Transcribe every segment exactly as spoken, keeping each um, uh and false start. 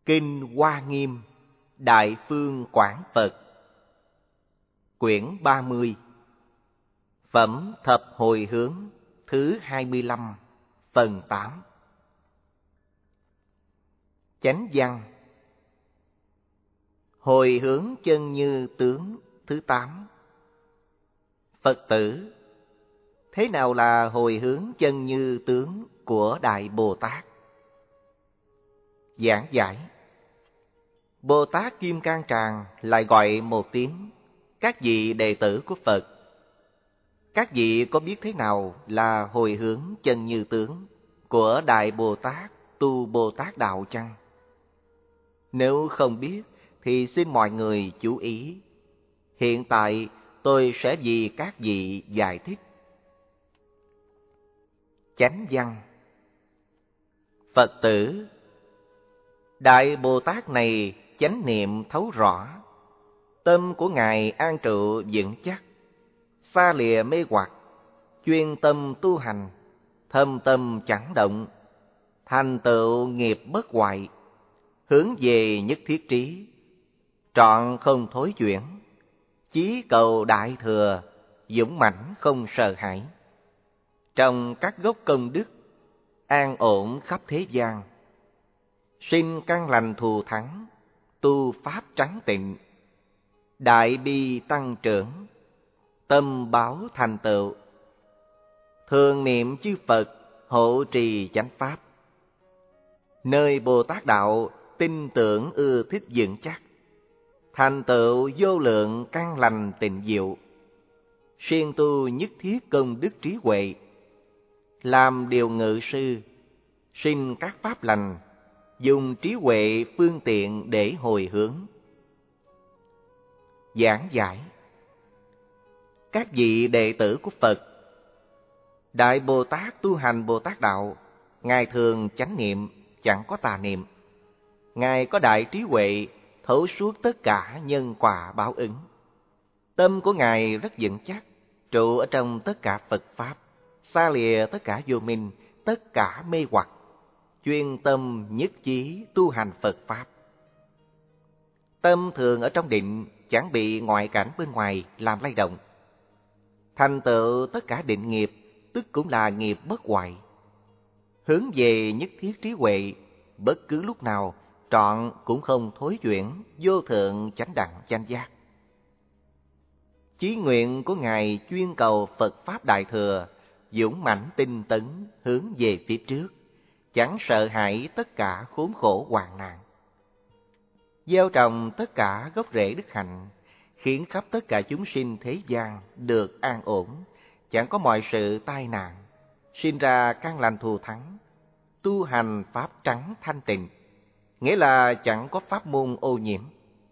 Kinh Hoa Nghiêm Đại Phương Quảng Phật, quyển ba mươi, Phẩm Thập Hồi Hướng thứ hai mươi lăm, phần tám. Chánh văn. Hồi hướng chân như tướng thứ tám. Phật tử, thế nào là hồi hướng chân như tướng của Đại Bồ Tát? Giảng giải. Bồ Tát Kim Cang Tràng lại gọi một tiếng các vị đệ tử của Phật. Các vị có biết thế nào là hồi hướng chân như tướng của Đại Bồ Tát tu Bồ Tát Đạo chăng? Nếu không biết thì xin mọi người chú ý. Hiện tại tôi sẽ vì các vị giải thích. Chánh văn. Phật tử, Đại Bồ Tát này chánh niệm thấu rõ, tâm của Ngài an trụ vững chắc, xa lìa mê hoặc, chuyên tâm tu hành, thâm tâm chẳng động, thành tựu nghiệp bất hoại, hướng về nhất thiết trí, trọn không thối chuyển, chí cầu đại thừa, dũng mãnh không sợ hãi. Trong các gốc công đức, an ổn khắp thế gian, sinh căn lành thù thắng, tu pháp trắng tịnh, đại bi tăng trưởng, tâm báo thành tựu, thường niệm chư Phật hộ trì chánh pháp, nơi Bồ Tát Đạo tin tưởng ưa thích vững chắc, thành tựu vô lượng căn lành tịnh diệu, siêng tu nhất thiết công đức trí huệ, làm điều ngự sư, sinh các pháp lành, dùng trí huệ phương tiện để hồi hướng. Giảng giải. Các vị đệ tử của Phật, Đại Bồ Tát tu hành Bồ Tát Đạo, Ngài thường chánh niệm, chẳng có tà niệm. Ngài có đại trí huệ, thấu suốt tất cả nhân quả báo ứng. Tâm của Ngài rất vững chắc, trụ ở trong tất cả Phật Pháp, xa lìa tất cả vô minh, tất cả mê hoặc, chuyên tâm nhất chí tu hành Phật Pháp. Tâm thường ở trong định, chẳng bị ngoại cảnh bên ngoài làm lay động. Thành tựu tất cả định nghiệp, tức cũng là nghiệp bất hoại. Hướng về nhất thiết trí huệ, bất cứ lúc nào, trọn cũng không thối chuyển, vô thượng chánh đẳng chánh giác. Chí nguyện của Ngài chuyên cầu Phật Pháp Đại Thừa, dũng mãnh tinh tấn, hướng về phía trước, chẳng sợ hãi tất cả khốn khổ hoạn nạn. Gieo trồng tất cả gốc rễ đức hạnh, khiến khắp tất cả chúng sinh thế gian được an ổn, chẳng có mọi sự tai nạn, sinh ra căn lành thù thắng, tu hành pháp trắng thanh tịnh, nghĩa là chẳng có pháp môn ô nhiễm.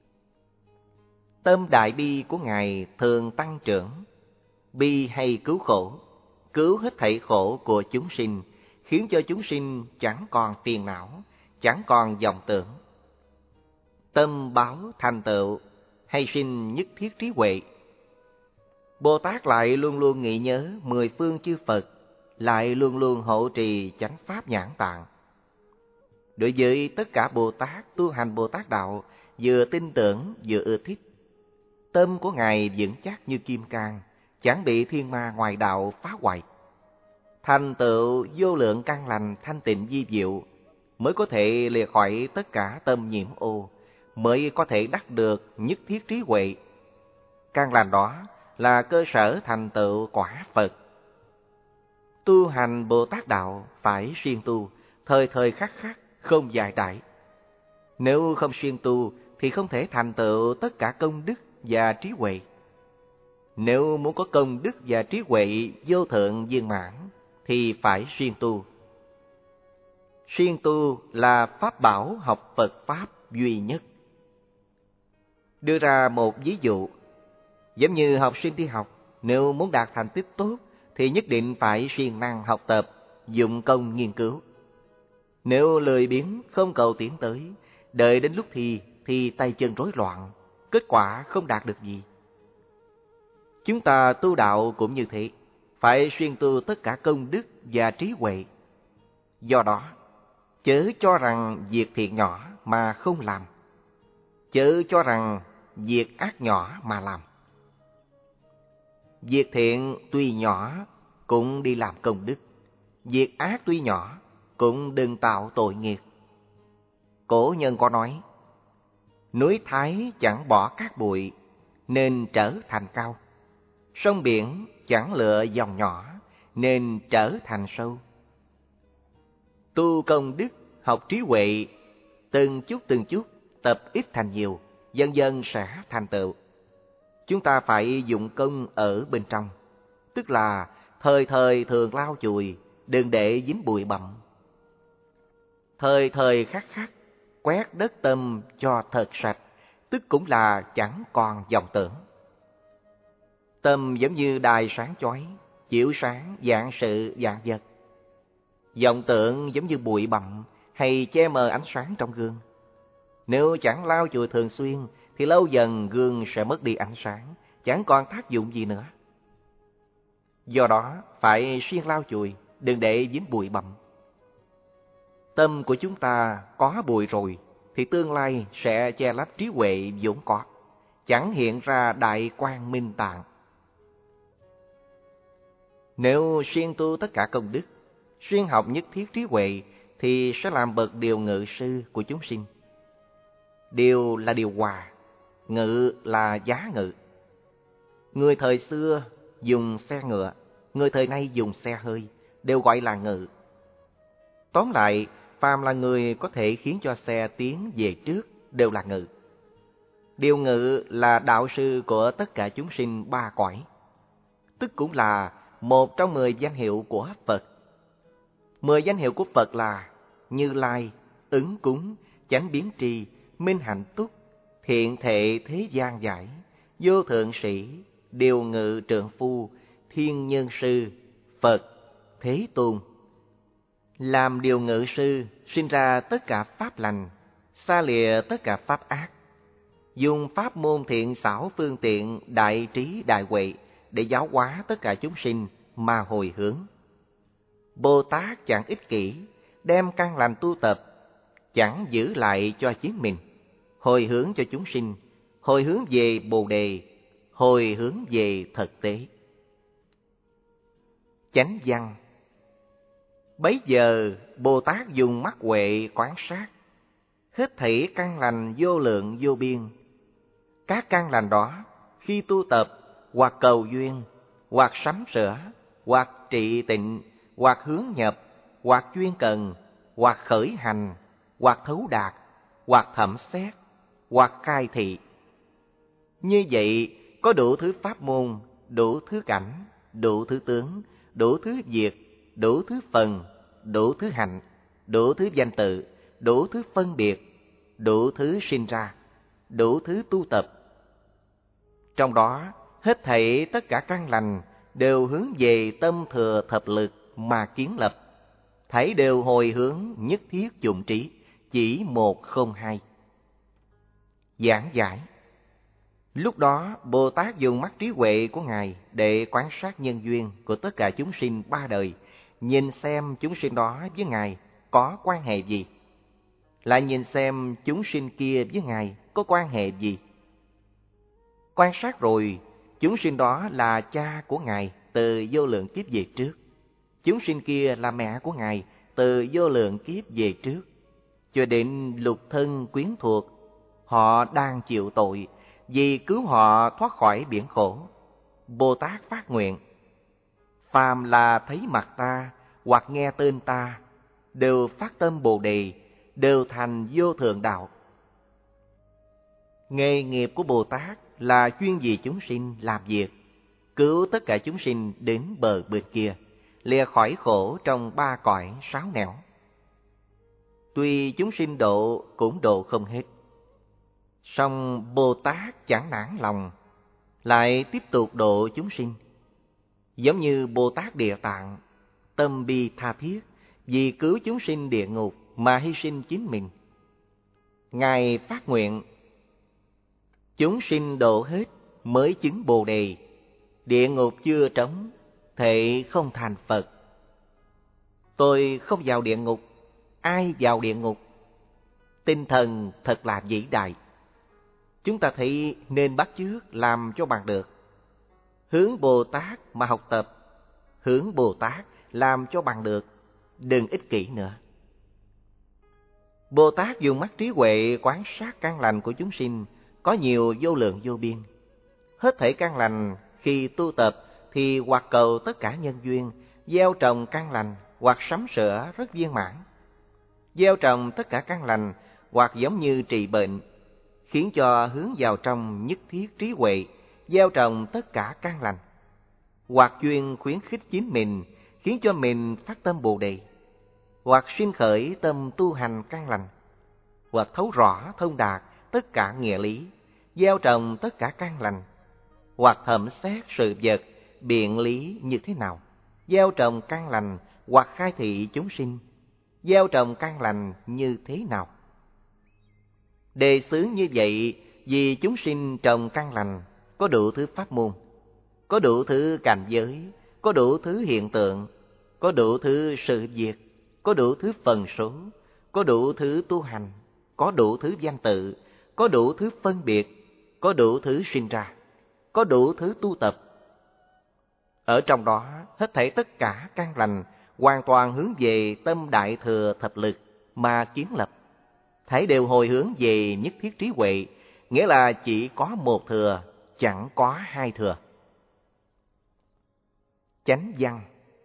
Tâm đại bi của Ngài thường tăng trưởng, bi hay cứu khổ, cứu hết thảy khổ của chúng sinh, khiến cho chúng sinh chẳng còn phiền não, chẳng còn vọng tưởng. Tâm báo thành tựu, hay sinh nhất thiết trí huệ. Bồ Tát lại luôn luôn nghĩ nhớ mười phương chư Phật, lại luôn luôn hộ trì chánh pháp nhãn tạng. Đối với tất cả Bồ Tát tu hành Bồ Tát Đạo, vừa tin tưởng vừa ưa thích. Tâm của Ngài vững chắc như kim cang, chẳng bị thiên ma ngoài đạo phá hoại. Thành tựu vô lượng căn lành thanh tịnh vi diệu, mới có thể lìa khỏi tất cả tâm nhiễm ô, mới có thể đắc được nhất thiết trí huệ. Căn lành đó là cơ sở thành tựu quả Phật. Tu hành Bồ Tát Đạo phải siêng tu, thời thời khắc khắc, không dài đãi. Nếu không siêng tu thì không thể thành tựu tất cả công đức và trí huệ. Nếu muốn có công đức và trí huệ vô thượng viên mãn thì phải siêng tu. Siêng tu là pháp bảo học Phật Pháp duy nhất. Đưa ra một ví dụ, giống như học sinh đi học, nếu muốn đạt thành tích tốt thì nhất định phải siêng năng học tập, dụng công nghiên cứu. Nếu lười biếng không cầu tiến tới, đợi đến lúc thi thì tay chân rối loạn, kết quả không đạt được gì. Chúng ta tu đạo cũng như thế, phải siêng tu tất cả công đức và trí huệ. Do đó, Chớ cho rằng việc thiện nhỏ mà không làm. Chớ cho rằng việc ác nhỏ mà làm. Việc thiện tuy nhỏ cũng đi làm công đức. Việc ác tuy nhỏ cũng đừng tạo tội nghiệp. Cổ nhân có nói, núi Thái chẳng bỏ cát bụi nên trở thành cao. Sông biển chẳng lựa dòng nhỏ nên trở thành sâu. Tu công đức, học trí huệ, từng chút từng chút, tập ít thành nhiều, dần dần sẽ thành tựu. Chúng ta phải dụng công ở bên trong, tức là thời thời thường lau chùi, đừng để dính bụi bặm. Thời thời khắc khắc, quét đất tâm cho thật sạch, tức cũng là chẳng còn vọng tưởng. Tâm giống như đài sáng chói, chiếu sáng vạn sự vạn vật. Vọng tưởng giống như bụi bặm hay che mờ ánh sáng trong gương. Nếu chẳng lau chùi thường xuyên thì lâu dần gương sẽ mất đi ánh sáng, chẳng còn tác dụng gì nữa. Do đó phải siêng lau chùi, đừng để dính bụi bặm. Tâm của chúng ta có bụi rồi thì tương lai sẽ che lấp trí huệ vốn có, chẳng hiện ra đại quang minh tạng. Nếu siêng tu tất cả công đức, siêng học nhất thiết trí huệ thì sẽ làm bậc điều ngự sư của chúng sinh. Điều là điều hòa, ngự là giá ngự. Người thời xưa dùng xe ngựa, người thời nay dùng xe hơi, đều gọi là ngự. Tóm lại, phàm là người có thể khiến cho xe tiến về trước đều là ngự. Điều ngự là đạo sư của tất cả chúng sinh ba cõi, tức cũng là một trong mười danh hiệu của Phật. Mười danh hiệu của Phật là Như Lai, Ứng Cúng, Chánh Biến Tri, Minh Hạnh Túc, Thiện Thệ Thế Gian Giải, Vô Thượng Sĩ, Điều Ngự Trượng Phu, Thiên Nhân Sư, Phật, Thế Tôn. Làm điều ngự sư, sinh ra tất cả pháp lành, xa lìa tất cả pháp ác. Dùng pháp môn thiện xảo phương tiện đại trí đại huệ để giáo hóa tất cả chúng sinh mà hồi hướng. Bồ Tát chẳng ích kỷ, đem căn lành tu tập, chẳng giữ lại cho chính mình, hồi hướng cho chúng sinh, hồi hướng về Bồ Đề, hồi hướng về thực tế. Chánh văn. Bấy giờ Bồ Tát dùng mắt huệ quán sát, hết thảy căn lành vô lượng vô biên. Các căn lành đó khi tu tập hoặc cầu duyên, hoặc sắm sửa, hoặc trị tịnh, hoặc hướng nhập, hoặc chuyên cần, hoặc khởi hành, hoặc thấu đạt, hoặc thẩm xét, hoặc khai thị. Như vậy có đủ thứ pháp môn, đủ thứ cảnh, đủ thứ tướng, đủ thứ việc, đủ thứ phần, đủ thứ hạnh, đủ thứ danh tự, đủ thứ phân biệt, đủ thứ sinh ra, đủ thứ tu tập. Trong đó, hết thảy tất cả căn lành đều hướng về tâm thừa thập lực mà kiến lập, thảy đều hồi hướng nhất thiết dụng trí, chỉ một không hai. Giảng giải. Lúc đó, Bồ Tát dùng mắt trí huệ của Ngài để quan sát nhân duyên của tất cả chúng sinh ba đời, nhìn xem chúng sinh đó với Ngài có quan hệ gì, lại nhìn xem chúng sinh kia với Ngài có quan hệ gì. Quan sát rồi, chúng sinh đó là cha của Ngài từ vô lượng kiếp về trước, chúng sinh kia là mẹ của Ngài từ vô lượng kiếp về trước, cho đến lục thân quyến thuộc, họ đang chịu tội, vì cứu họ thoát khỏi biển khổ. Bồ Tát phát nguyện, phàm là thấy mặt ta hoặc nghe tên ta, đều phát tâm Bồ Đề, đều thành vô thượng đạo. Nghề nghiệp của Bồ Tát là chuyên vì chúng sinh làm việc, cứu tất cả chúng sinh đến bờ bên kia, lìa khỏi khổ trong ba cõi sáu nẻo. Tuy chúng sinh độ cũng độ không hết, song Bồ Tát chẳng nản lòng, lại tiếp tục độ chúng sinh. Giống như Bồ Tát Địa Tạng, tâm bi tha thiết, vì cứu chúng sinh địa ngục mà hy sinh chính mình. Ngài phát nguyện, chúng sinh độ hết mới chứng Bồ Đề, địa ngục chưa trống, thệ không thành Phật. Tôi không vào địa ngục, ai vào địa ngục. Tinh thần thật là vĩ đại. Chúng ta thấy nên bắt chước làm cho bằng được. Hướng Bồ Tát mà học tập, hướng Bồ Tát làm cho bằng được, đừng ích kỷ nữa. Bồ Tát dùng mắt trí huệ quan sát căn lành của chúng sinh có nhiều vô lượng vô biên. Hết thảy căn lành khi tu tập thì hoặc cầu tất cả nhân duyên, gieo trồng căn lành hoặc sắm sửa rất viên mãn. Gieo trồng tất cả căn lành hoặc giống như trị bệnh, khiến cho hướng vào trong nhất thiết trí huệ, gieo trồng tất cả căn lành. Hoặc chuyên khuyến khích chính mình, khiến cho mình phát tâm Bồ Đề. Hoặc sinh khởi tâm tu hành căn lành. Hoặc thấu rõ thông đạt tất cả nghĩa lý, gieo trồng tất cả căn lành. Hoặc thẩm xét sự vật, biện lý như thế nào, gieo trồng căn lành. Hoặc khai thị chúng sinh, gieo trồng căn lành như thế nào. Đề xướng như vậy vì chúng sinh trồng căn lành, có đủ thứ pháp môn, có đủ thứ cảnh giới, có đủ thứ hiện tượng, có đủ thứ sự việc, có đủ thứ phần số, có đủ thứ tu hành, có đủ thứ danh tự, có đủ thứ phân biệt, có đủ thứ sinh ra, có đủ thứ tu tập. Ở trong đó, hết thảy tất cả căn lành hoàn toàn hướng về tâm đại thừa thập lực mà kiến lập. Thảy đều hồi hướng về nhất thiết trí huệ, nghĩa là chỉ có một thừa, chẳng có hai thừa. Chánh văn.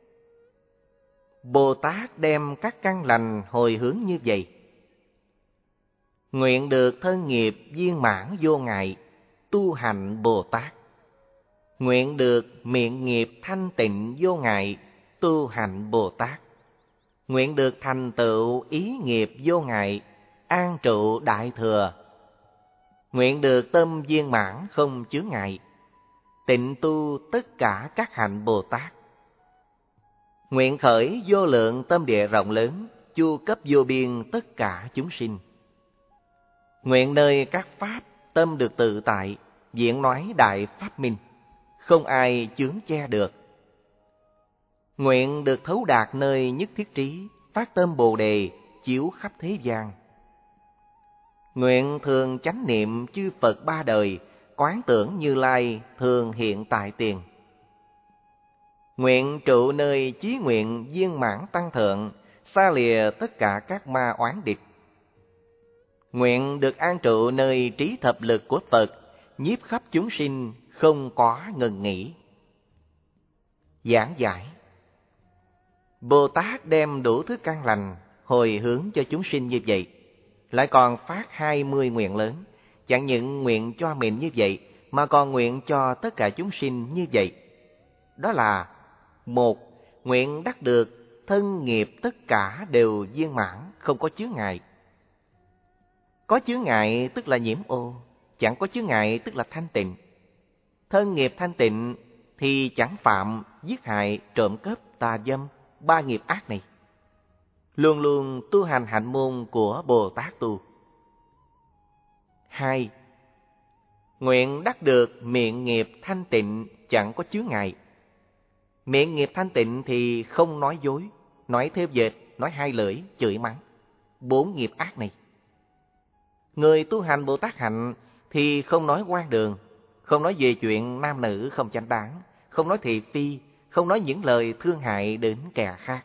Bồ Tát đem các căn lành hồi hướng như vậy. Nguyện được thân nghiệp viên mãn vô ngại, tu hành Bồ Tát. Nguyện được miệng nghiệp thanh tịnh vô ngại, tu hành Bồ Tát. Nguyện được thành tựu ý nghiệp vô ngại, an trụ đại thừa. Nguyện được tâm viên mãn không chướng ngại, tịnh tu tất cả các hạnh Bồ Tát. Nguyện khởi vô lượng tâm địa rộng lớn, chu cấp vô biên tất cả chúng sinh. Nguyện nơi các pháp tâm được tự tại, diễn nói đại pháp minh, không ai chướng che được. Nguyện được thấu đạt nơi nhất thiết trí, phát tâm Bồ Đề, chiếu khắp thế gian. Nguyện thường chánh niệm chư Phật ba đời, quán tưởng Như Lai thường hiện tại tiền. Nguyện trụ nơi chí nguyện viên mãn tăng thượng, xa lìa tất cả các ma oán địch. Nguyện được an trụ nơi trí thập lực của Phật, nhiếp khắp chúng sinh không có ngừng nghỉ. Giảng giải. Bồ Tát đem đủ thứ căn lành hồi hướng cho chúng sinh như vậy, lại còn phát hai mươi nguyện lớn, chẳng những nguyện cho mình như vậy mà còn nguyện cho tất cả chúng sinh như vậy. Đó là: một, nguyện đắc được thân nghiệp tất cả đều viên mãn, không có chướng ngại. Có chướng ngại tức là nhiễm ô, chẳng có chướng ngại tức là thanh tịnh. Thân nghiệp thanh tịnh thì chẳng phạm giết hại, trộm cướp, tà dâm, ba nghiệp ác này. Luôn luôn tu hành hạnh môn của Bồ Tát tu. Hai, nguyện đắc được miệng nghiệp thanh tịnh, chẳng có chướng ngại. Miệng nghiệp thanh tịnh thì không nói dối, nói theo dệt, nói hai lưỡi, chửi mắng. Bốn nghiệp ác này. Người tu hành Bồ Tát hạnh thì không nói hoang đường, không nói về chuyện nam nữ không chánh đáng, không nói thị phi, không nói những lời thương hại đến kẻ khác.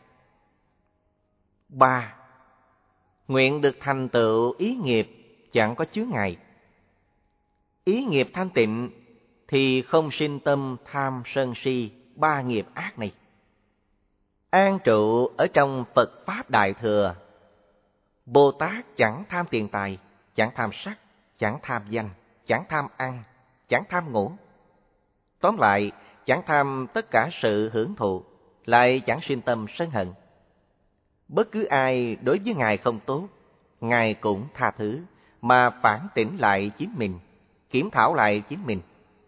Ba, nguyện được thành tựu ý nghiệp, chẳng có chướng ngại. Ý nghiệp thanh tịnh thì không sinh tâm tham sân si, ba nghiệp ác này. An trụ ở trong Phật Pháp Đại Thừa. Bồ Tát chẳng tham tiền tài, chẳng tham sắc, chẳng tham danh, chẳng tham ăn, chẳng tham ngủ. Tóm lại, chẳng tham tất cả sự hưởng thụ, lại chẳng sinh tâm sân hận. Bất cứ ai đối với Ngài không tốt, Ngài cũng tha thứ, mà phản tỉnh lại chính mình, kiểm thảo lại chính mình.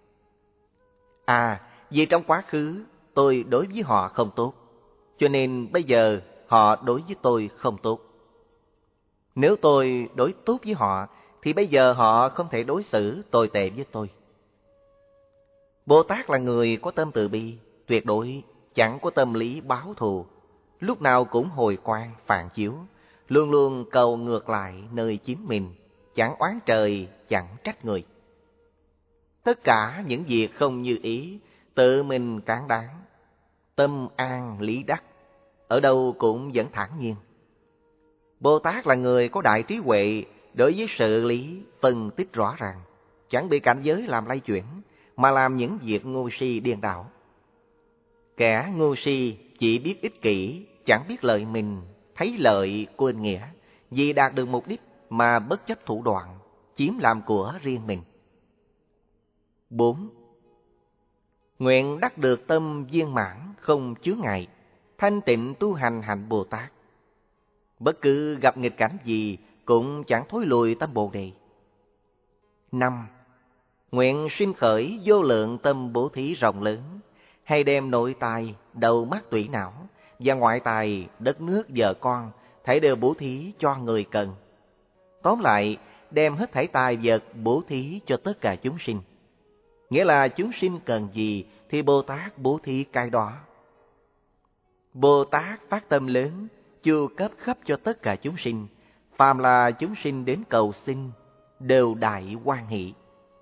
À, vì trong quá khứ tôi đối với họ không tốt, cho nên bây giờ họ đối với tôi không tốt. Nếu tôi đối tốt với họ, thì bây giờ họ không thể đối xử tồi tệ với tôi. Bồ Tát là người có tâm từ bi, tuyệt đối chẳng có tâm lý báo thù, lúc nào cũng hồi quang phản chiếu, luôn luôn cầu ngược lại nơi chính mình, chẳng oán trời, chẳng trách người. Tất cả những việc không như ý, tự mình cán đáng, tâm an lý đắc, ở đâu cũng vẫn thản nhiên. Bồ Tát là người có đại trí huệ, đối với sự lý phân tích rõ ràng, chẳng bị cảnh giới làm lay chuyển, mà làm những việc ngu si điên đảo. Kẻ ngu si chỉ biết ích kỷ, chẳng biết lợi mình, thấy lợi quên nghĩa, vì đạt được mục đích mà bất chấp thủ đoạn, chiếm làm của riêng mình. Bốn. Nguyện đắc được tâm viên mãn, không chướng ngại, thanh tịnh tu hành hạnh Bồ Tát. Bất cứ gặp nghịch cảnh gì cũng chẳng thối lùi tâm Bồ Đề. Năm. Nguyện sinh khởi vô lượng tâm bố thí rộng lớn, hay đem nội tài, đầu mắt tủy não và ngoại tài, đất nước vợ con, thảy đều bố thí cho người cần. Tóm lại, đem hết thảy tài vật bố thí cho tất cả chúng sinh. Nghĩa là chúng sinh cần gì thì Bồ Tát bố thí cái đó. Bồ Tát phát tâm lớn, chu cấp khắp cho tất cả chúng sinh, phàm là chúng sinh đến cầu xin, đều đại hoan hỷ.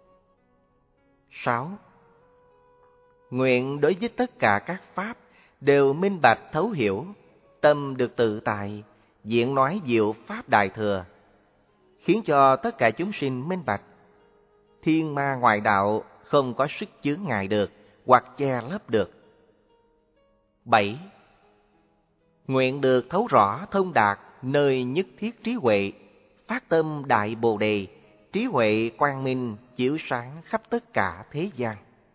Sáu. Nguyện đối với tất cả các pháp đều minh bạch thấu hiểu, tâm được tự tại, diễn nói diệu pháp đại thừa, khiến cho tất cả chúng sinh minh bạch. Thiên ma ngoại đạo không có sức chướng ngại được hoặc che lấp được. Bảy. Nguyện được thấu rõ thông đạt nơi nhất thiết trí huệ, phát tâm đại Bồ Đề, trí huệ quang minh chiếu sáng khắp tất cả thế gian.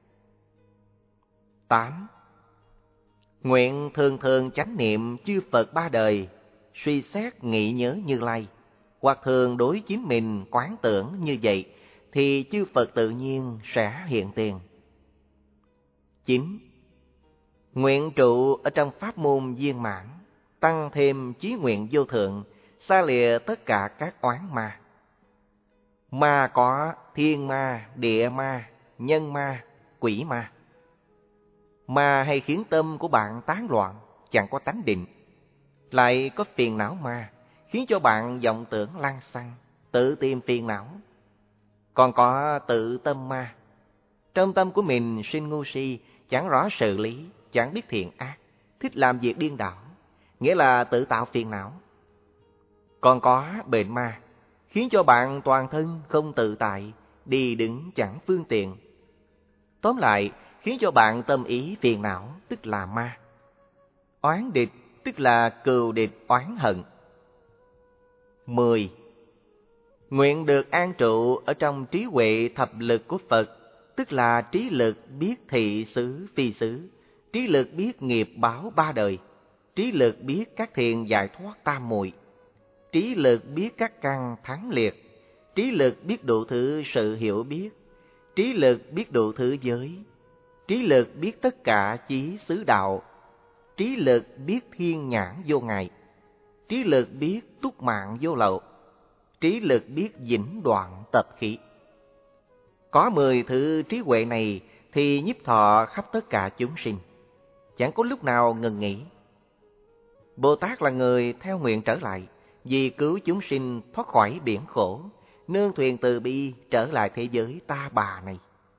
Tám. Nguyện thường thường chánh niệm chư Phật ba đời, suy xét nghĩ nhớ Như Lai, hoặc thường đối chính mình quán tưởng như vậy, thì chư Phật tự nhiên sẽ hiện tiền. Chín. Nguyện trụ ở trong pháp môn viên mãn, tăng thêm chí nguyện vô thượng, xa lìa tất cả các oán ma. Ma có thiên ma, địa ma, nhân ma, quỷ ma. Ma hay khiến tâm của bạn tán loạn, chẳng có tánh định. Lại có phiền não ma, khiến cho bạn vọng tưởng lăng xăng, tự tìm phiền não. Còn có tự tâm ma, trong tâm của mình sinh ngu si, chẳng rõ sự lý, chẳng biết thiện ác, thích làm việc điên đảo, nghĩa là tự tạo phiền não. Còn có bệnh ma, khiến cho bạn toàn thân không tự tại, đi đứng chẳng phương tiện. Tóm lại, khiến cho bạn tâm ý phiền não, tức là ma. Oán địch, tức là cừu địch oán hận. Mười. Nguyện được an trụ ở trong trí huệ thập lực của Phật, tức là trí lực biết thị xứ phi xứ, trí lực biết nghiệp báo ba đời, trí lực biết các thiền giải thoát tam muội, trí lực biết các căn thắng liệt, trí lực biết đủ thứ sự hiểu biết, trí lực biết đủ thứ giới, trí lực biết tất cả chí xứ đạo, trí lực biết thiên nhãn vô ngại, trí lực biết túc mạng vô lậu, trí lực biết vĩnh đoạn tập khí. Có mười thứ trí huệ này thì nhiếp thọ khắp tất cả chúng sinh, chẳng có lúc nào ngừng nghỉ. Bồ Tát là người theo nguyện trở lại, vì cứu chúng sinh thoát khỏi biển khổ, nương thuyền từ bi trở lại thế giới ta bà này.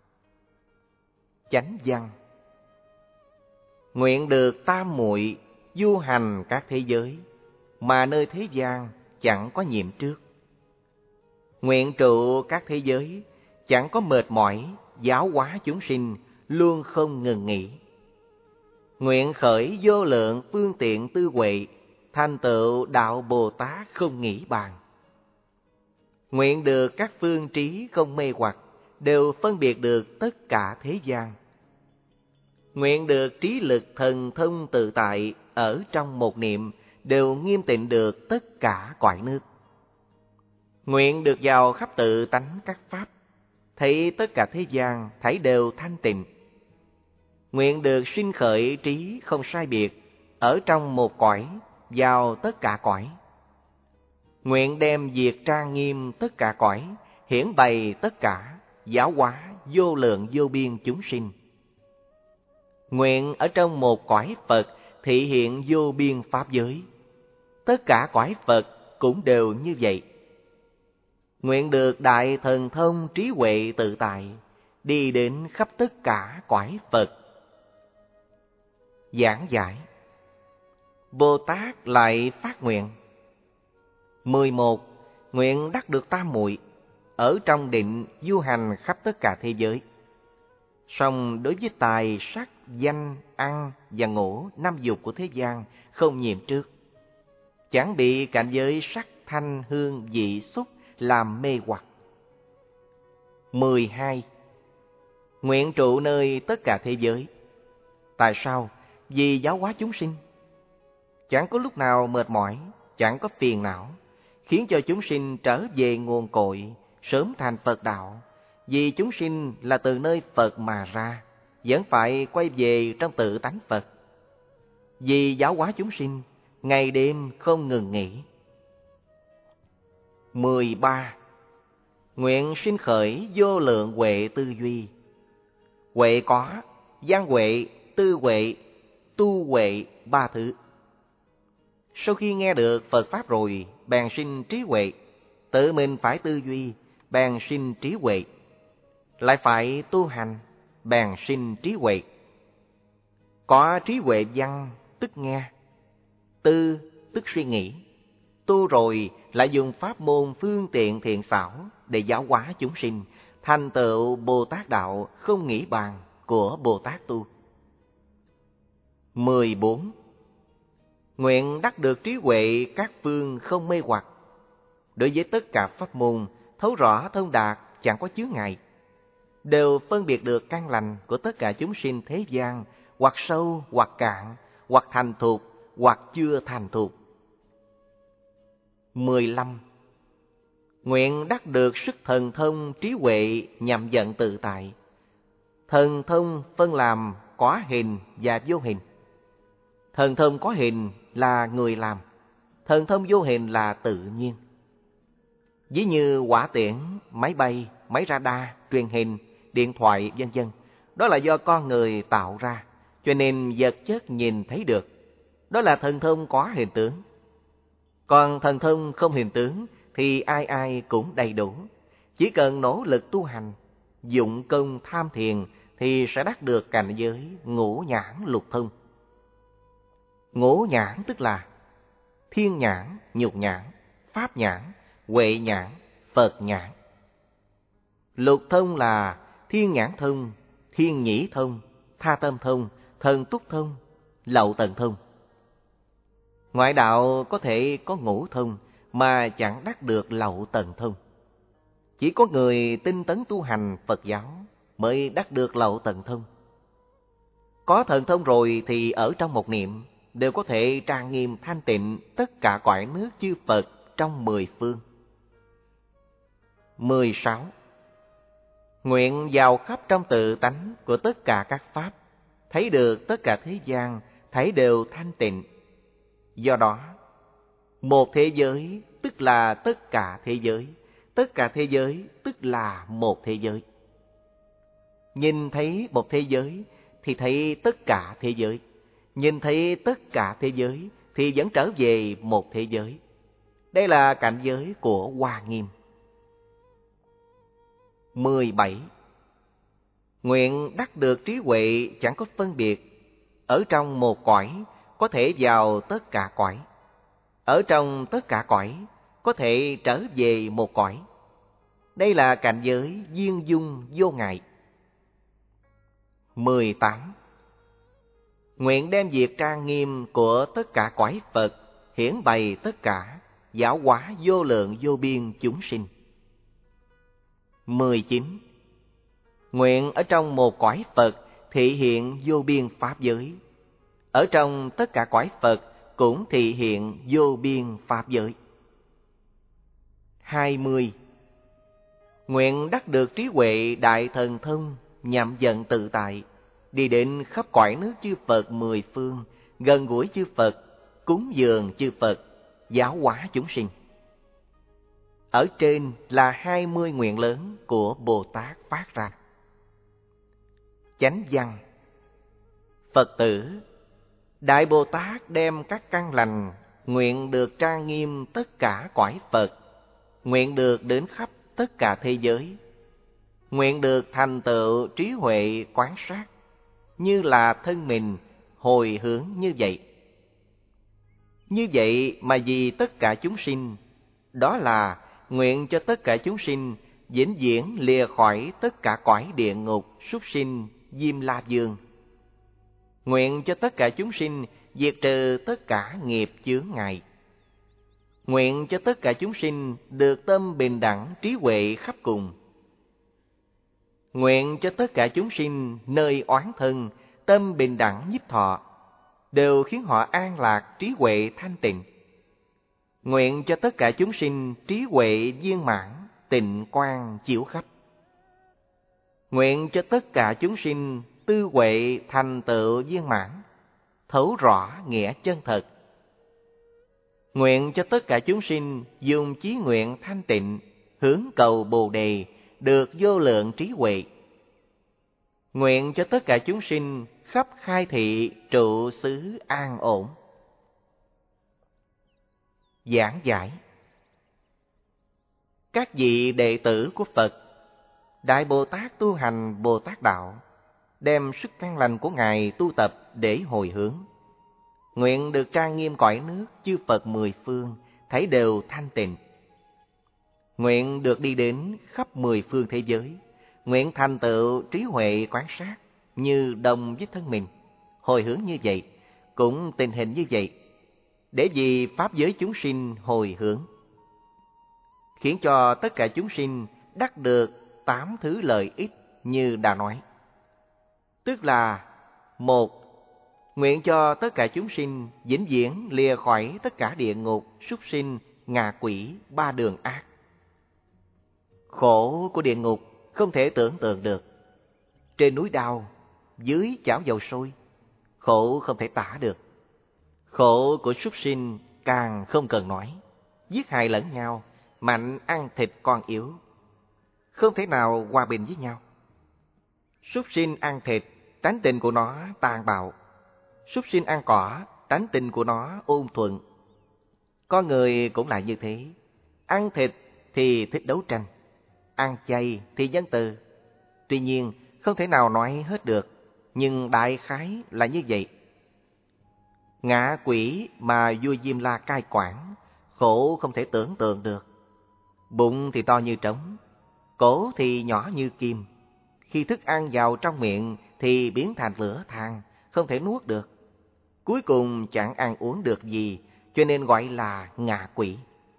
Chánh văn. Nguyện được tam muội du hành các thế giới, mà nơi thế gian chẳng có nhiệm trước. Nguyện trụ các thế giới, chẳng có mệt mỏi, giáo hóa chúng sinh, luôn không ngừng nghỉ. Nguyện khởi vô lượng phương tiện tư huệ, thành tựu đạo Bồ Tát không nghĩ bàn. Nguyện được các phương trí không mê hoặc, đều phân biệt được tất cả thế gian. Nguyện được trí lực thần thông tự tại, ở trong một niệm, đều nghiêm tịnh được tất cả cõi nước. Nguyện được vào khắp tự tánh các pháp, thấy tất cả thế gian thảy đều thanh tịnh. Nguyện được sinh khởi trí không sai biệt, ở trong một cõi, vào tất cả cõi. Nguyện đem việc trang nghiêm tất cả cõi, hiển bày tất cả, giáo hóa vô lượng vô biên chúng sinh. Nguyện ở trong một cõi Phật thị hiện vô biên pháp giới, tất cả cõi Phật cũng đều như vậy. Nguyện được đại thần thông trí huệ tự tại, đi đến khắp tất cả cõi Phật. Giảng giải. Bồ Tát lại phát nguyện. mười một. Nguyện đắc được tam muội, ở trong định du hành khắp tất cả thế giới. Song đối với tài, sắc, danh, ăn và ngủ năm dục của thế gian không nhiễm trước, chẳng bị cảnh giới sắc, thanh, hương, vị, xúc làm mê hoặc. mười hai. Nguyện trụ nơi tất cả thế giới. Tại sao? Vì giáo hóa chúng sinh. Chẳng có lúc nào mệt mỏi, chẳng có phiền não, khiến cho chúng sinh trở về nguồn cội, sớm thành Phật đạo. Vì chúng sinh là từ nơi Phật mà ra, vẫn phải quay về trong tự tánh Phật. Vì giáo hóa chúng sinh, ngày đêm không ngừng nghỉ. mười ba. Nguyện sinh khởi vô lượng huệ tư duy. Huệ có, văn huệ, tư huệ, tu huệ ba thứ. Sau khi nghe được Phật Pháp rồi, bèn sinh trí huệ. Tự mình phải tư duy, bèn sinh trí huệ. Lại phải tu hành, bèn sinh trí huệ. Có trí huệ văn, tức nghe. Tư, tức suy nghĩ. Tu rồi lại dùng pháp môn phương tiện thiện xảo để giáo hóa chúng sinh, thành tựu Bồ Tát đạo không nghĩ bàn của Bồ Tát tu. mười bốn. Nguyện đắc được trí huệ các phương không mê hoặc. Đối với tất cả pháp môn, thấu rõ thông đạt, chẳng có chướng ngại, đều phân biệt được căn lành của tất cả chúng sinh thế gian, hoặc sâu, hoặc cạn, hoặc thành thục, hoặc chưa thành thục. mười lăm. Nguyện đắc được sức thần thông trí huệ nhằm vận tự tại. Thần thông phân làm có hình và vô hình. Thần thông có hình là người làm, thần thông vô hình là tự nhiên. Ví như hỏa tiễn, máy bay, máy radar, truyền hình, điện thoại, vân vân, đó là do con người tạo ra, cho nên vật chất nhìn thấy được. Đó là thần thông có hình tướng. Còn thần thông không hình tướng thì ai ai cũng đầy đủ. Chỉ cần nỗ lực tu hành, dụng công tham thiền thì sẽ đắc được cảnh giới ngũ nhãn lục thông. Ngũ nhãn tức là thiên nhãn, nhục nhãn, pháp nhãn, huệ nhãn, Phật nhãn. Lục thông là thiên nhãn thông, thiên nhĩ thông, tha tâm thông, thần túc thông, lậu tận thông. Ngoại đạo có thể có ngũ thông mà chẳng đắc được lậu tận thông. Chỉ có người tinh tấn tu hành Phật giáo mới đắc được lậu tận thông. Có thần thông rồi thì ở trong một niệm đều có thể trang nghiêm thanh tịnh tất cả cõi nước chư Phật trong mười phương. mười sáu. Nguyện vào khắp trong tự tánh của tất cả các pháp, thấy được tất cả thế gian, thấy đều thanh tịnh. Do đó, một thế giới tức là tất cả thế giới, tất cả thế giới tức là một thế giới. Nhìn thấy một thế giới thì thấy tất cả thế giới, nhìn thấy tất cả thế giới thì vẫn trở về một thế giới. Đây là cảnh giới của Hoa Nghiêm. mười bảy. Nguyện đắc được trí huệ chẳng có phân biệt. Ở trong một cõi có thể vào tất cả cõi, ở trong tất cả cõi có thể trở về một cõi. Đây là cảnh giới viên dung vô ngại. mười tám. Nguyện đem việc trang nghiêm của tất cả cõi Phật hiển bày tất cả, giáo hóa vô lượng vô biên chúng sinh. mười chín. Nguyện ở trong một cõi Phật thị hiện vô biên pháp giới, ở trong tất cả cõi Phật cũng thị hiện vô biên pháp giới. hai mươi. Nguyện đắc được trí huệ đại thần thông nhằm vận tự tại, đi đến khắp cõi nước chư Phật mười phương, gần gũi chư Phật, cúng dường chư Phật, giáo hóa chúng sinh. Ở trên là hai mươi nguyện lớn của Bồ Tát phát ra. Chánh văn. Phật tử, Đại Bồ Tát đem các căn lành nguyện được trang nghiêm tất cả cõi Phật, nguyện được đến khắp tất cả thế giới, nguyện được thành tựu trí huệ quán sát, như là thân mình hồi hướng như vậy. Như vậy mà vì tất cả chúng sinh, đó là nguyện cho tất cả chúng sinh vĩnh viễn lìa khỏi tất cả cõi địa ngục, súc sinh, Diêm La Vương. Nguyện cho tất cả chúng sinh diệt trừ tất cả nghiệp chướng ngại. Nguyện cho tất cả chúng sinh được tâm bình đẳng trí huệ khắp cùng. Nguyện cho tất cả chúng sinh nơi oán thân, tâm bình đẳng nhiếp thọ, đều khiến họ an lạc trí huệ thanh tịnh. Nguyện cho tất cả chúng sinh trí huệ viên mãn, tịnh quang chiếu khắp. Nguyện cho tất cả chúng sinh tư huệ thành tựu viên mãn, thấu rõ nghĩa chân thật. Nguyện cho tất cả chúng sinh dùng chí nguyện thanh tịnh, hướng cầu Bồ Đề, được vô lượng trí huệ. Nguyện cho tất cả chúng sinh khắp khai thị trụ xứ an ổn. Giảng giải. Các vị đệ tử của Phật, Đại Bồ Tát tu hành Bồ Tát Đạo, đem sức căn lành của Ngài tu tập để hồi hướng. Nguyện được trang nghiêm cõi nước chư Phật mười phương, thấy đều thanh tịnh. Nguyện được đi đến khắp mười phương thế giới. Nguyện thành tựu trí huệ quán sát, như đồng với thân mình. Hồi hướng như vậy, cũng tình hình như vậy, để vì pháp giới chúng sinh hồi hướng, khiến cho tất cả chúng sinh đắc được tám thứ lợi ích như đã nói. Tức là: một, nguyện cho tất cả chúng sinh vĩnh viễn lìa khỏi tất cả địa ngục, súc sinh, ngạ quỷ, ba đường ác. Khổ của địa ngục không thể tưởng tượng được. Trên núi đao, dưới chảo dầu sôi, khổ không thể tả được. Khổ của súc sinh càng không cần nói. Giết hại lẫn nhau, mạnh ăn thịt con yếu, không thể nào hòa bình với nhau. Súc sinh ăn thịt, tánh tình của nó tàn bạo. Súc sinh ăn cỏ, tánh tình của nó ôn thuận. Con người cũng là như thế. Ăn thịt thì thích đấu tranh, ăn chay thì nhân từ. Tuy nhiên không thể nào nói hết được, nhưng đại khái là như vậy. Ngạ quỷ mà vua Diêm La cai quản, khổ không thể tưởng tượng được. Bụng thì to như trống, cổ thì nhỏ như kim. Khi thức ăn vào trong miệng thì biến thành lửa than, không thể nuốt được. Cuối cùng chẳng ăn uống được gì, cho nên gọi là ngạ quỷ.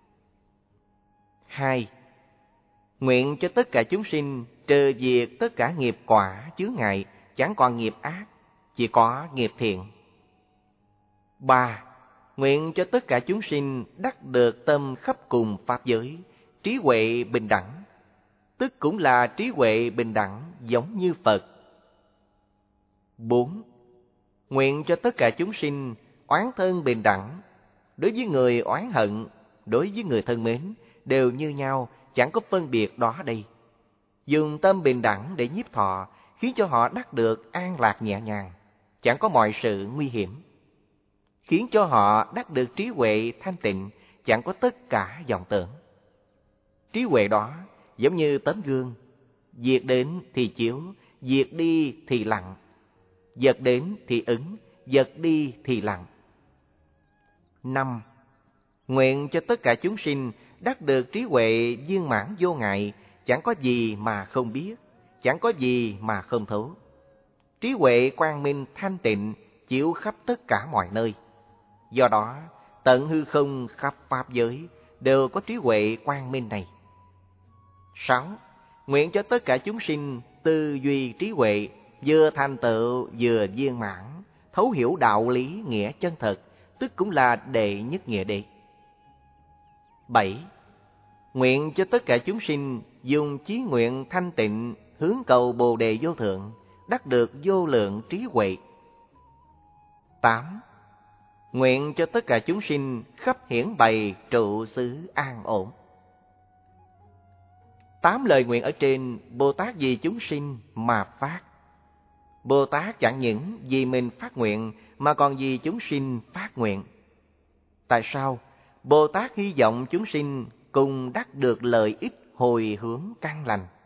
Hai, nguyện cho tất cả chúng sinh trừ diệt tất cả nghiệp quả chướng ngại, chẳng còn nghiệp ác, chỉ có nghiệp thiện. Ba, nguyện cho tất cả chúng sinh đắc được tâm khắp cùng pháp giới, trí huệ bình đẳng, tức cũng là trí huệ bình đẳng giống như Phật. Bốn, nguyện cho tất cả chúng sinh oán thân bình đẳng, đối với người oán hận, đối với người thân mến, đều như nhau, chẳng có phân biệt đó đây. Dùng tâm bình đẳng để nhiếp thọ, khiến cho họ đắc được an lạc nhẹ nhàng, chẳng có mọi sự nguy hiểm. Khiến cho họ đắc được trí huệ thanh tịnh, chẳng có tất cả vọng tưởng. Trí huệ đó giống như tấm gương, việc đến thì chiếu, việc đi thì lặng. Vật đến thì ứng, vật đi thì lặng. Năm, nguyện cho tất cả chúng sinh đắc được trí huệ viên mãn vô ngại, chẳng có gì mà không biết, chẳng có gì mà không thấu. Trí huệ quang minh thanh tịnh chiếu khắp tất cả mọi nơi. Do đó, tận hư không khắp pháp giới đều có trí huệ quang minh này. Sáu, nguyện cho tất cả chúng sinh tư duy trí huệ vừa thành tựu vừa viên mãn, thấu hiểu đạo lý nghĩa chân thật, tức cũng là đệ nhất nghĩa đệ. Bảy, nguyện cho tất cả chúng sinh dùng chí nguyện thanh tịnh hướng cầu Bồ Đề vô thượng, đắc được vô lượng trí huệ. Tám, nguyện cho tất cả chúng sinh khắp hiển bày trụ xứ an ổn. Tám lời nguyện ở trên, Bồ Tát vì chúng sinh mà phát. Bồ Tát chẳng những vì mình phát nguyện, mà còn vì chúng sinh phát nguyện. Tại sao? Bồ Tát hy vọng chúng sinh cùng đắc được lợi ích hồi hướng căn lành.